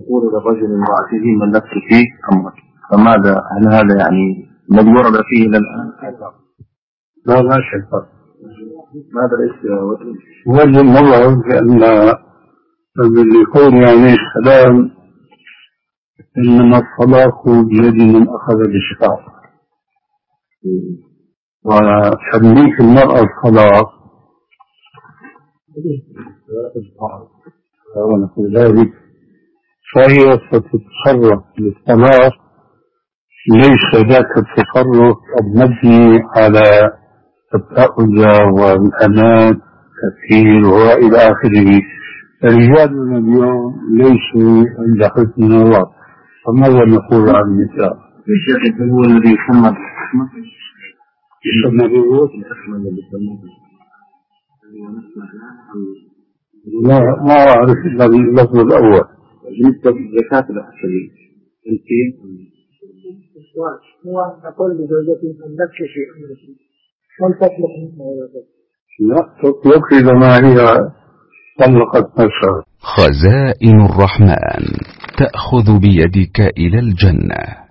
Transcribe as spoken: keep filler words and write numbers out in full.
يقول للرجل امرأته ملكت فيك أمرك، فماذا هل هذا يعني الذي ورد فيه إلى الآن؟ لا لا شك. ماذا ليس وجه النظر بأن اللي يقول يعني السلام إنما الطلاق بيد من أخذ بالشفاعة، وتمليك المرأة الطلاق ونقول ذلك فهي ستتصرف بالطلاق ليس ذاك التصرف المبني على التأذى والأمان كثير وإلى آخره. رجالنا اليوم ليسوا عند حسن النظر، فماذا نقول عن النساء؟ الشيخ هو الذي يسمى بالحكمة، يسمى بالحكمة الذي يسمى لا ما أعرف إلا اللفظ الأول. بالنسبة للزكاة الأحسنية أنت هو نقول لزوجتي أن نكشف أمرك هل تطلق منها؟ لا تطلق إذا ما هي طلقت نفسها. خزائن الرحمن تأخذ بيدك إلى الجنة.